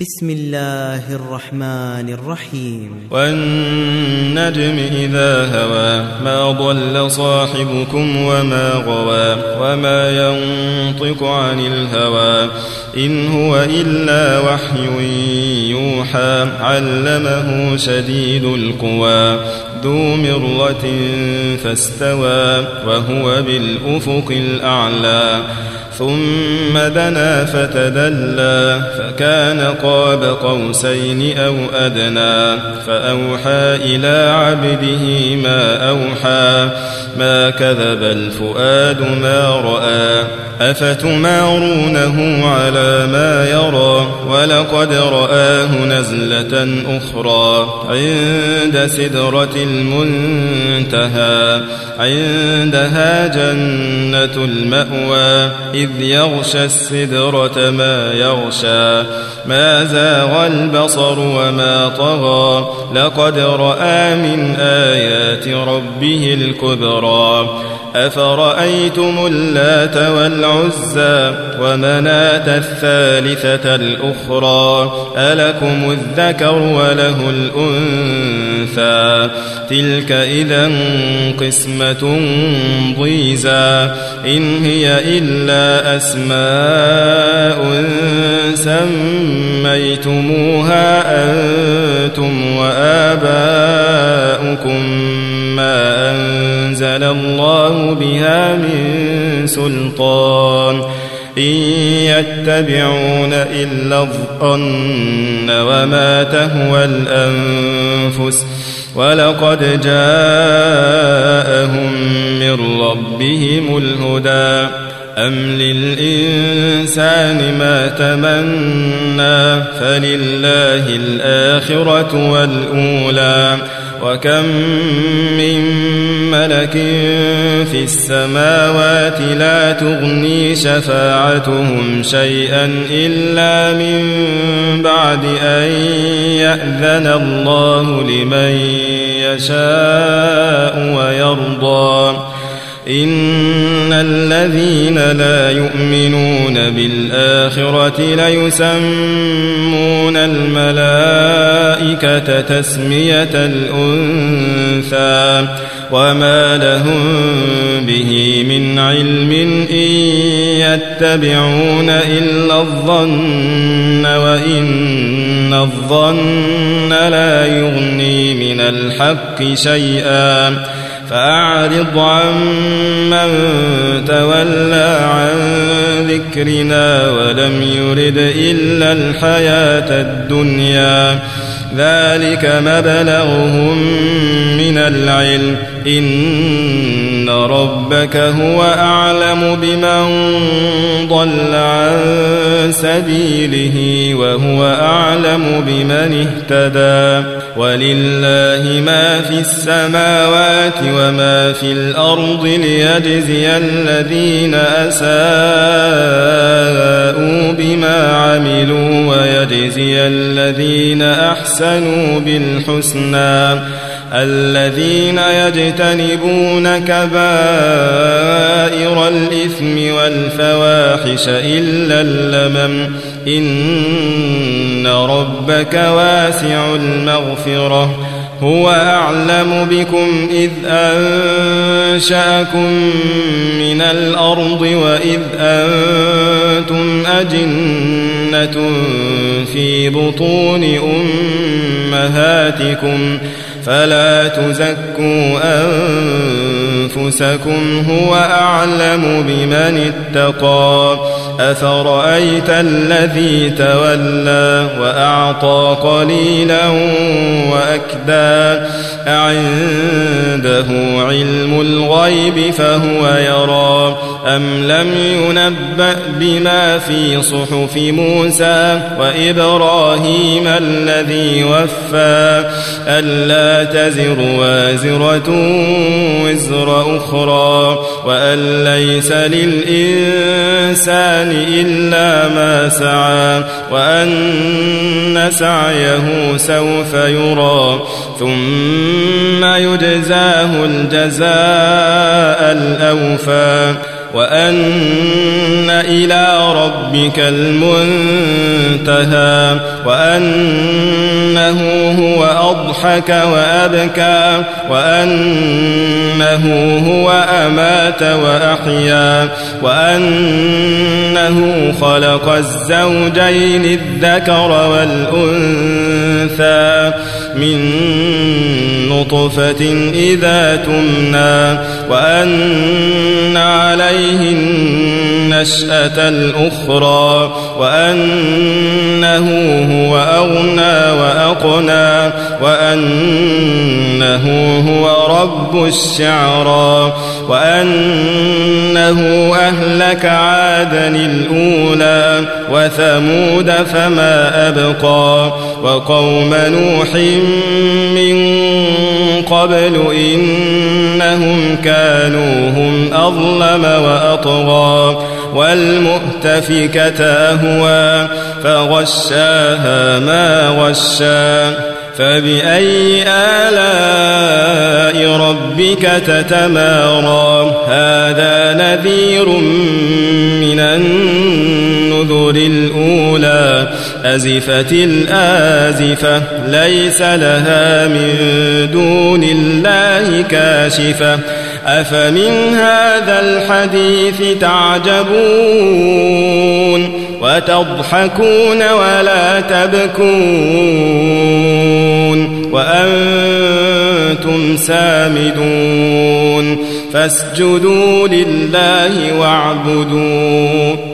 بسم الله الرحمن الرحيم والنجم إذا هوى ما ضل صاحبكم وما غوى وما ينطق عن الهوى إن هو إلا وحي يوحى علمه شديد القوى ذو مرة فاستوى وهو بالأفق الأعلى ثم دنا فتدلى فكان قاب قوسين أو أدنى فأوحى إلى عبده ما أوحى ما كذب الفؤاد ما رأى أفتمارونه على ما يرى ولقد رآه نزلة أخرى عند سدرة المنتهى عندها جنة المأوى إذ يغشى السدرة ما يغشى ما زاغ البصر وما طغى لقد رأى من آيات ربه الكبرى أفرأيتم اللات والعزى ومناة الثالثة الأخرى ألكم الذكر وله الأنثى تلك إذا قسمة ضيزى إن هي إلا أسماء سميتموها أنتم وآباؤكم ما أنزل الله بها من سلطان إن يتبعون إلا الظن وما تهوى الأنفس ولقد جاءهم من ربهم الهدى أم للإنسان ما تمنى فلله الآخرة والأولى وكم من ملك في السماوات لا تغني شفاعتهم شيئا إلا من بعد أن يأذن الله لمن يشاء ويرضى إن الذين لا يؤمنون بالآخرة ليسمون الملائكة تسمية الأنثى وما لهم به من علم إن يتبعون إلا الظن وإن الظن لا يغني من الحق شيئا فأعرض عمن تولى عن ذكرنا ولم يرد إلا الحياة الدنيا ذلك مبلغهم من العلم إن ربك هو أعلم بمن ضل عن سبيله وهو أعلم بمن اهتدى ولله ما في السماوات وما في الأرض ليجزي الذين أساءوا بما عملوا ويجزي الذين أحسنوا بالحسنى الذين يجتنبون كبائر الإثم والفواحش إلا اللمم إن ربك واسع المغفرة هو أعلم بكم إذ أنشأكم من الأرض وإذ أنتم أجنة في بطون أمهاتكم فلا تزكوا أنفسكم هو أعلم بمن اتقى أفرأيت الذي تولى وأعطى قليلا وأكدى أعنده علم الغيب فهو يرى أم لم ينبأ بما في صحف موسى وإبراهيم الذي وفى ألا تزر وازرة وزر أخرى وأن ليس للإنسان إلا ما سعى وأن سعيه سوف يرى ثم يجزاه الجزاء الأوفى وأن إلى ربك المنتهى وأنه هو أضحك وأبكى وأنه هو أمات وأحيا وأنه خلق الزوجين الذكر والأنثى من نطفة إذا تمنى وأن عليه النشأة الأخرى وأنه هو أغنى وأقنى وأنه هو رب الشعرى وأنه أهلك عادا الأولى وثمود فما أبقى وقوم نوح من قبل إنهم كانوا هم أظلم وأطغى والمؤتفكة أهوى فغشاها ما غشى فبأي آلاء ربك تتمارى هذا نذير من النذر الأولى أزفت الآزفة ليس لها من دون الله كاشفة أفمن هذا الحديث تعجبون وتضحكون ولا تبكون وأنتم سامدون فاسجدوا لله واعبدوا